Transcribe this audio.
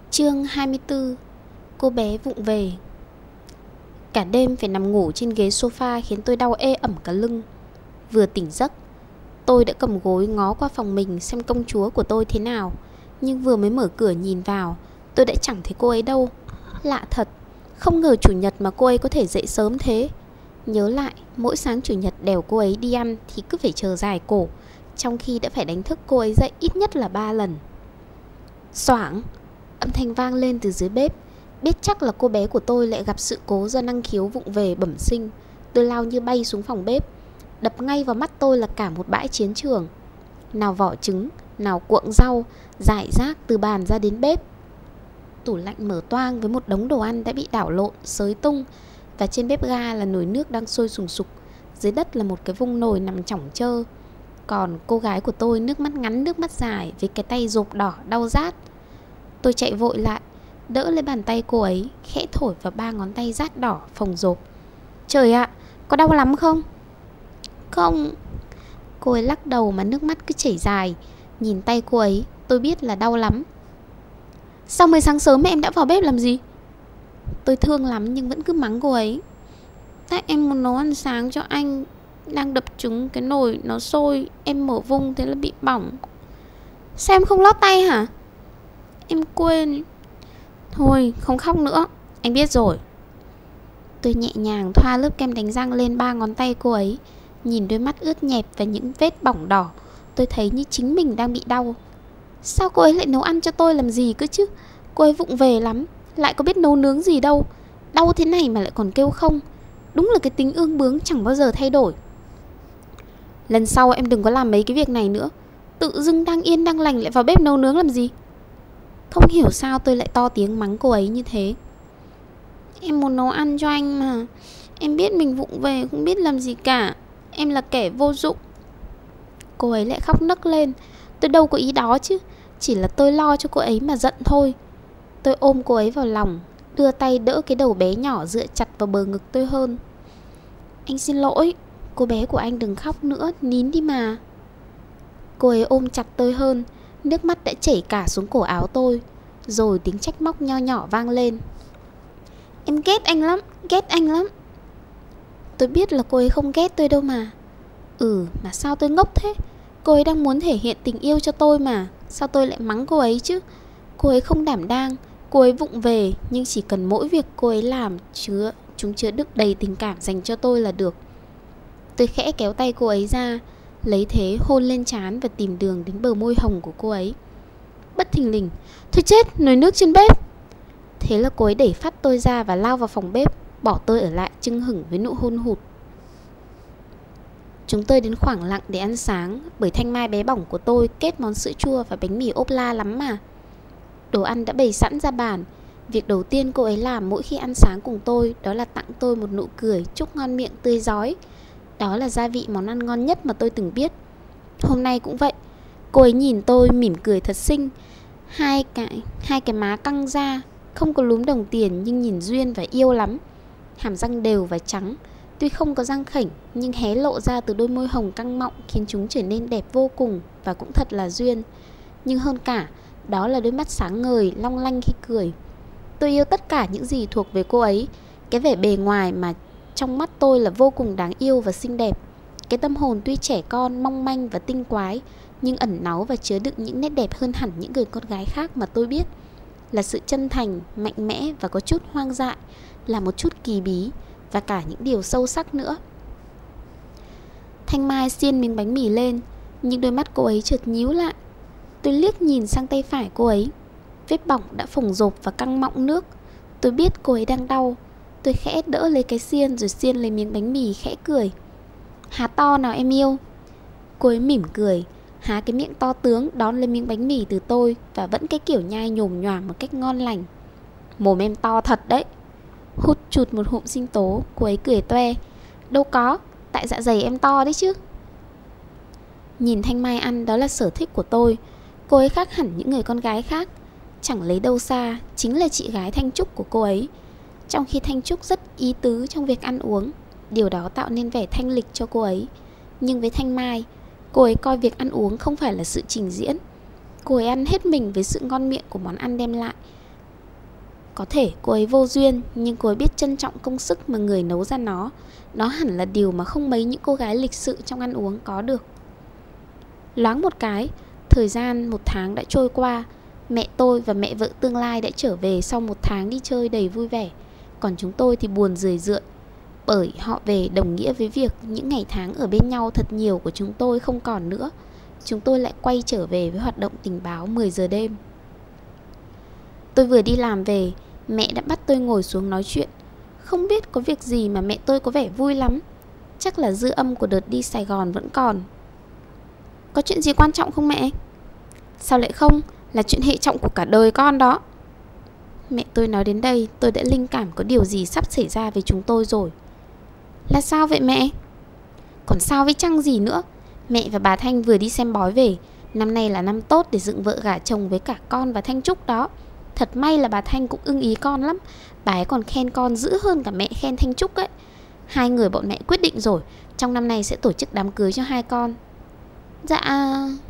Chương 24. Cô bé vụng về. Cả đêm phải nằm ngủ trên ghế sofa khiến tôi đau ê ẩm cả lưng. Vừa tỉnh giấc, tôi đã cầm gối ngó qua phòng mình xem công chúa của tôi thế nào. Nhưng vừa mới mở cửa nhìn vào, tôi đã chẳng thấy cô ấy đâu. Lạ thật, không ngờ chủ nhật mà cô ấy có thể dậy sớm thế. Nhớ lại, mỗi sáng chủ nhật đèo cô ấy đi ăn thì cứ phải chờ dài cổ, trong khi đã phải đánh thức cô ấy dậy ít nhất là 3 lần. Xoảng, âm thanh vang lên từ dưới bếp. Biết chắc là cô bé của tôi lại gặp sự cố do năng khiếu vụng về bẩm sinh. Tôi lao như bay xuống phòng bếp. Đập ngay vào mắt tôi là cả một bãi chiến trường. Nào vỏ trứng, nào cuộn rau, rải rác từ bàn ra đến bếp. Tủ lạnh mở toang với một đống đồ ăn đã bị đảo lộn, xới tung. Và trên bếp ga là nồi nước đang sôi sùng sục. Dưới đất là một cái vung nồi nằm chỏng chơ. Còn cô gái của tôi nước mắt ngắn nước mắt dài với cái tay rộp đỏ đau rát. Tôi chạy vội lại, đỡ lấy bàn tay cô ấy, khẽ thổi vào 3 ngón tay rát đỏ phồng rộp. Trời ạ, có đau lắm không? Không. Cô ấy lắc đầu mà nước mắt cứ chảy dài. Nhìn tay cô ấy, tôi biết là đau lắm. Sao mới sáng sớm mà em đã vào bếp làm gì? Tôi thương lắm nhưng vẫn cứ mắng cô ấy. Tại em muốn nấu ăn sáng cho anh. Đang đập trứng cái nồi nó sôi, em mở vung thế là bị bỏng. Sao em không lót tay hả? Em quên. Thôi không khóc nữa, anh biết rồi. Tôi nhẹ nhàng thoa lớp kem đánh răng lên 3 ngón tay cô ấy. Nhìn đôi mắt ướt nhẹp và những vết bỏng đỏ, tôi thấy như chính mình đang bị đau. Sao cô ấy lại nấu ăn cho tôi làm gì cơ chứ? Cô ấy vụng về lắm, lại có biết nấu nướng gì đâu. Đau thế này mà lại còn kêu không. Đúng là cái tính ương bướng chẳng bao giờ thay đổi. Lần sau em đừng có làm mấy cái việc này nữa. Tự dưng đang yên đang lành lại vào bếp nấu nướng làm gì? Không hiểu sao tôi lại to tiếng mắng cô ấy như thế. Em muốn nấu ăn cho anh mà. Em biết mình vụng về không biết làm gì cả. Em là kẻ vô dụng. Cô ấy lại khóc nấc lên. Tôi đâu có ý đó chứ. Chỉ là tôi lo cho cô ấy mà giận thôi. Tôi ôm cô ấy vào lòng, đưa tay đỡ cái đầu bé nhỏ dựa chặt vào bờ ngực tôi hơn. Anh xin lỗi. Cô bé của anh đừng khóc nữa, nín đi mà. Cô ấy ôm chặt tôi hơn. Nước mắt đã chảy cả xuống cổ áo tôi. Rồi tiếng trách móc nho nhỏ vang lên. Em ghét anh lắm, ghét anh lắm. Tôi biết là cô ấy không ghét tôi đâu mà. Mà sao tôi ngốc thế? Cô ấy đang muốn thể hiện tình yêu cho tôi mà. Sao tôi lại mắng cô ấy chứ? Cô ấy không đảm đang, cô ấy vụng về. Nhưng chỉ cần mỗi việc cô ấy làm chúng chứa đựng đầy tình cảm dành cho tôi là được. Tôi khẽ kéo tay cô ấy ra, lấy thế hôn lên trán và tìm đường đến bờ môi hồng của cô ấy. Bất thình lình, thôi chết, nồi nước trên bếp. Thế là cô ấy đẩy phắt tôi ra và lao vào phòng bếp, bỏ tôi ở lại chưng hửng với nụ hôn hụt. Chúng tôi đến khoảng lặng để ăn sáng, bởi thanh mai bé bỏng của tôi kết món sữa chua và bánh mì ốp la lắm mà. Đồ ăn đã bày sẵn ra bàn. Việc đầu tiên cô ấy làm mỗi khi ăn sáng cùng tôi đó là tặng tôi một nụ cười chúc ngon miệng tươi rói. Đó là gia vị món ăn ngon nhất mà tôi từng biết. Hôm nay cũng vậy. Cô ấy nhìn tôi mỉm cười thật xinh. Hai cái má căng ra, không có lúm đồng tiền nhưng nhìn duyên và yêu lắm. Hàm răng đều và trắng, tuy không có răng khểnh nhưng hé lộ ra từ đôi môi hồng căng mọng khiến chúng trở nên đẹp vô cùng và cũng thật là duyên. Nhưng hơn cả, đó là đôi mắt sáng ngời, long lanh khi cười. Tôi yêu tất cả những gì thuộc về cô ấy. Cái vẻ bề ngoài mà trong mắt tôi là vô cùng đáng yêu và xinh đẹp. Cái tâm hồn tuy trẻ con, mong manh và tinh quái, nhưng ẩn náu và chứa đựng những nét đẹp hơn hẳn những người con gái khác mà tôi biết. Là sự chân thành, mạnh mẽ và có chút hoang dại, là một chút kỳ bí và cả những điều sâu sắc nữa. Thanh Mai xiên miếng bánh mì lên, nhưng đôi mắt cô ấy chợt nhíu lại. Tôi liếc nhìn sang tay phải cô ấy. Vết bỏng đã phồng rộp và căng mọng nước. Tôi biết cô ấy đang đau. Tôi khẽ đỡ lấy cái xiên rồi xiên lấy miếng bánh mì khẽ cười. Há to nào em yêu. Cô ấy mỉm cười, há cái miệng to tướng đón lấy miếng bánh mì từ tôi và vẫn cái kiểu nhai nhồm nhoàm một cách ngon lành. Mồm em to thật đấy. Hút chụt một hụm sinh tố, cô ấy cười toe. Đâu có, tại dạ dày em to đấy chứ. Nhìn Thanh Mai ăn đó là sở thích của tôi. Cô ấy khác hẳn những người con gái khác. Chẳng lấy đâu xa, chính là chị gái Thanh Trúc của cô ấy. Trong khi Thanh Trúc rất ý tứ trong việc ăn uống, điều đó tạo nên vẻ thanh lịch cho cô ấy. Nhưng với Thanh Mai, cô ấy coi việc ăn uống không phải là sự trình diễn. Cô ấy ăn hết mình với sự ngon miệng của món ăn đem lại. Có thể cô ấy vô duyên, nhưng cô ấy biết trân trọng công sức mà người nấu ra nó. Đó hẳn là điều mà không mấy những cô gái lịch sự trong ăn uống có được. Loáng một cái, thời gian 1 tháng đã trôi qua. Mẹ tôi và mẹ vợ tương lai đã trở về sau 1 tháng đi chơi đầy vui vẻ. Còn chúng tôi thì buồn rười rượi, bởi họ về đồng nghĩa với việc những ngày tháng ở bên nhau thật nhiều của chúng tôi không còn nữa. Chúng tôi lại quay trở về với hoạt động tình báo 10 giờ đêm. Tôi vừa đi làm về, mẹ đã bắt tôi ngồi xuống nói chuyện. Không biết có việc gì mà mẹ tôi có vẻ vui lắm. Chắc là dư âm của đợt đi Sài Gòn vẫn còn. Có chuyện gì quan trọng không mẹ? Sao lại không? Là chuyện hệ trọng của cả đời con đó. Mẹ tôi nói đến đây, tôi đã linh cảm có điều gì sắp xảy ra với chúng tôi rồi. Là sao vậy mẹ? Còn sao với chăng gì nữa. Mẹ và bà Thanh vừa đi xem bói về. Năm nay là năm tốt để dựng vợ gả chồng với cả con và Thanh Trúc đó. Thật may là bà Thanh cũng ưng ý con lắm. Bà ấy còn khen con dữ hơn cả mẹ khen Thanh Trúc ấy. Hai người bọn mẹ quyết định rồi, trong năm nay sẽ tổ chức đám cưới cho hai con. Dạ...